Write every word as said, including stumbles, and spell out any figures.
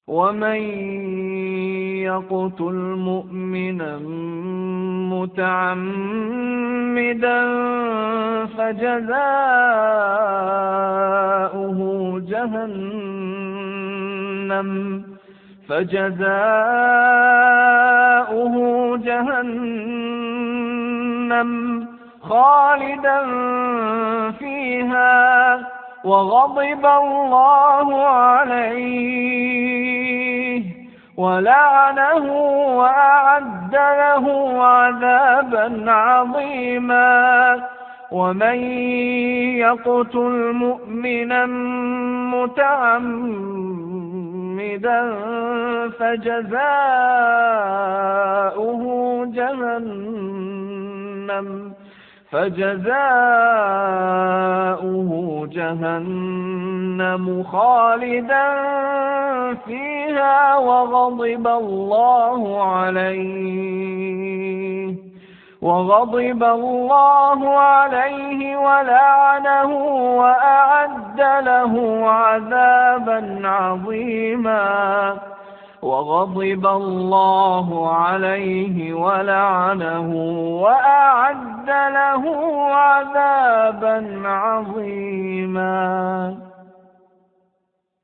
ومن يقتل مؤمنا متعمدا فجزاؤه جهنم فجزاؤه جهنم خالدا فيها وغضب الله عليه ولعنه وأعد له عذابا عظيما. ومن يقتل مؤمنا متعمدا فجزاؤه جهنم فجزاؤه جهنم خالدا فيها وغضب الله عليه وغضب الله عليه ولعنه وأعد له عذابا عظيما. وغضب الله عليه ولعنه وأعد له عذابا عظيما.